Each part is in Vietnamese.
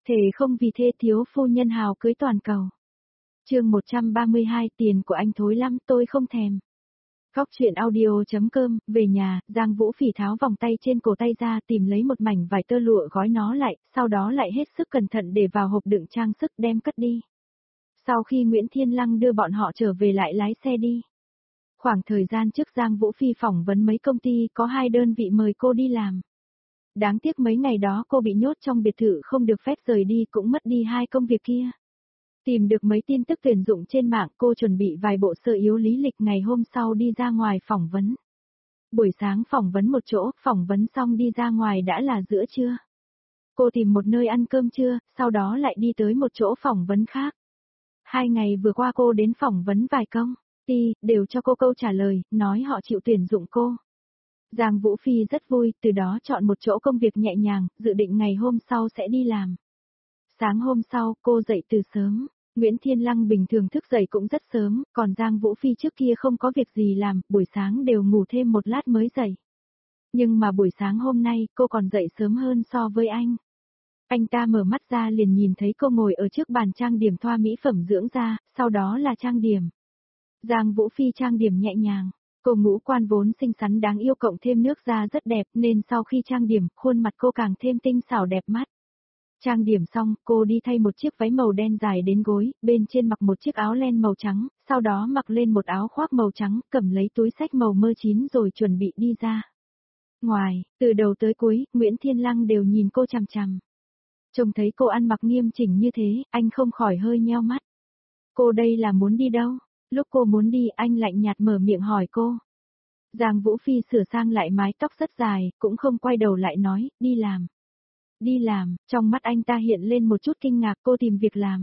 Thề không vì thế thiếu phu nhân hào cưới toàn cầu. Chương 132 tiền của anh thối lắm tôi không thèm. Khóc chuyện audio.com, về nhà, Giang Vũ Phỉ tháo vòng tay trên cổ tay ra tìm lấy một mảnh vải tơ lụa gói nó lại, sau đó lại hết sức cẩn thận để vào hộp đựng trang sức đem cất đi. Sau khi Nguyễn Thiên Lăng đưa bọn họ trở về lại lái xe đi. Khoảng thời gian trước Giang Vũ Phi phỏng vấn mấy công ty có 2 đơn vị mời cô đi làm. Đáng tiếc mấy ngày đó cô bị nhốt trong biệt thự không được phép rời đi cũng mất đi 2 công việc kia. Tìm được mấy tin tức tuyển dụng trên mạng cô chuẩn bị vài bộ sơ yếu lý lịch ngày hôm sau đi ra ngoài phỏng vấn. Buổi sáng phỏng vấn một chỗ, phỏng vấn xong đi ra ngoài đã là giữa trưa. Cô tìm một nơi ăn cơm trưa, sau đó lại đi tới một chỗ phỏng vấn khác. 2 ngày vừa qua cô đến phỏng vấn vài công ty, đều cho cô câu trả lời, nói họ chịu tuyển dụng cô. Giang Vũ Phi rất vui, từ đó chọn một chỗ công việc nhẹ nhàng, dự định ngày hôm sau sẽ đi làm. Sáng hôm sau, cô dậy từ sớm. Nguyễn Thiên Lăng bình thường thức dậy cũng rất sớm, còn Giang Vũ Phi trước kia không có việc gì làm, buổi sáng đều ngủ thêm một lát mới dậy. Nhưng mà buổi sáng hôm nay, cô còn dậy sớm hơn so với anh. Anh ta mở mắt ra liền nhìn thấy cô ngồi ở trước bàn trang điểm thoa mỹ phẩm dưỡng da, sau đó là trang điểm. Giang Vũ Phi trang điểm nhẹ nhàng. Cô ngũ quan vốn xinh xắn đáng yêu cộng thêm nước da rất đẹp nên sau khi trang điểm, khuôn mặt cô càng thêm tinh xảo đẹp mắt. Trang điểm xong, cô đi thay một chiếc váy màu đen dài đến gối, bên trên mặc một chiếc áo len màu trắng, sau đó mặc lên một áo khoác màu trắng, cầm lấy túi xách màu mơ chín rồi chuẩn bị đi ra. Ngoài, từ đầu tới cuối, Nguyễn Thiên Lăng đều nhìn cô chằm chằm. Trông thấy cô ăn mặc nghiêm chỉnh như thế, anh không khỏi hơi nheo mắt. Cô đây là muốn đi đâu? Lúc cô muốn đi, anh lạnh nhạt mở miệng hỏi cô. Giang Vũ Phi sửa sang lại mái tóc rất dài, cũng không quay đầu lại nói, đi làm. Đi làm, trong mắt anh ta hiện lên một chút kinh ngạc, cô tìm việc làm.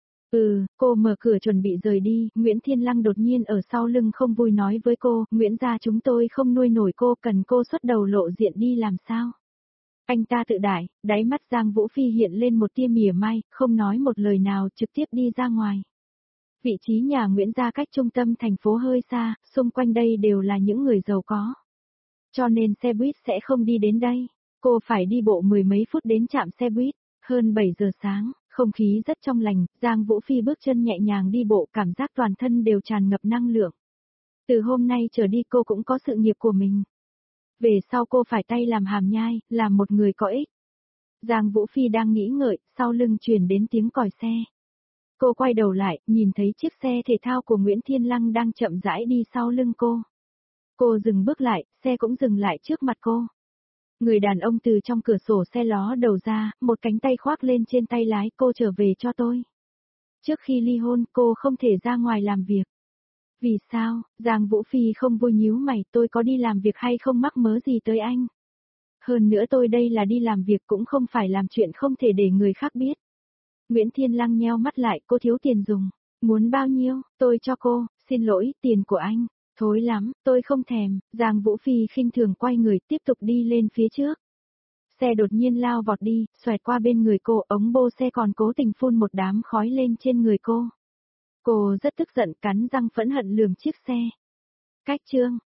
Cô mở cửa chuẩn bị rời đi, Nguyễn Thiên Lăng đột nhiên ở sau lưng không vui nói với cô, Nguyễn gia chúng tôi không nuôi nổi cô, cần cô xuất đầu lộ diện đi làm sao? Anh ta tự đại, đáy mắt Giang Vũ Phi hiện lên một tia mỉa mai, không nói một lời nào, trực tiếp đi ra ngoài. Vị trí nhà Nguyễn gia cách trung tâm thành phố hơi xa, xung quanh đây đều là những người giàu có. Cho nên xe buýt sẽ không đi đến đây. Cô phải đi bộ 10 mấy phút đến trạm xe buýt. Hơn 7 giờ sáng, không khí rất trong lành, Giang Vũ Phi bước chân nhẹ nhàng đi bộ, cảm giác toàn thân đều tràn ngập năng lượng. Từ hôm nay trở đi cô cũng có sự nghiệp của mình. Về sau cô phải tay làm hàm nhai, làm một người có ích. Giang Vũ Phi đang nghĩ ngợi, sau lưng truyền đến tiếng còi xe. Cô quay đầu lại, nhìn thấy chiếc xe thể thao của Nguyễn Thiên Lăng đang chậm rãi đi sau lưng cô. Cô dừng bước lại, xe cũng dừng lại trước mặt cô. Người đàn ông từ trong cửa sổ xe ló đầu ra, một cánh tay khoác lên trên tay lái, cô trở về cho tôi. Trước khi ly hôn, cô không thể ra ngoài làm việc. Vì sao? Giang Vũ Phi không vui nhíu mày, tôi có đi làm việc hay không mắc mớ gì tới anh. Hơn nữa tôi đây là đi làm việc cũng không phải làm chuyện không thể để người khác biết. Nguyễn Thiên Lăng nheo mắt lại, cô thiếu tiền dùng. Muốn bao nhiêu, tôi cho cô, xin lỗi, tiền của anh. Thối lắm, tôi không thèm. Giang Vũ Phi khinh thường quay người tiếp tục đi lên phía trước. Xe đột nhiên lao vọt đi, xoẹt qua bên người cô, ống bô xe còn cố tình phun một đám khói lên trên người cô. Cô rất tức giận cắn răng phẫn hận lườm chiếc xe. Cách chương,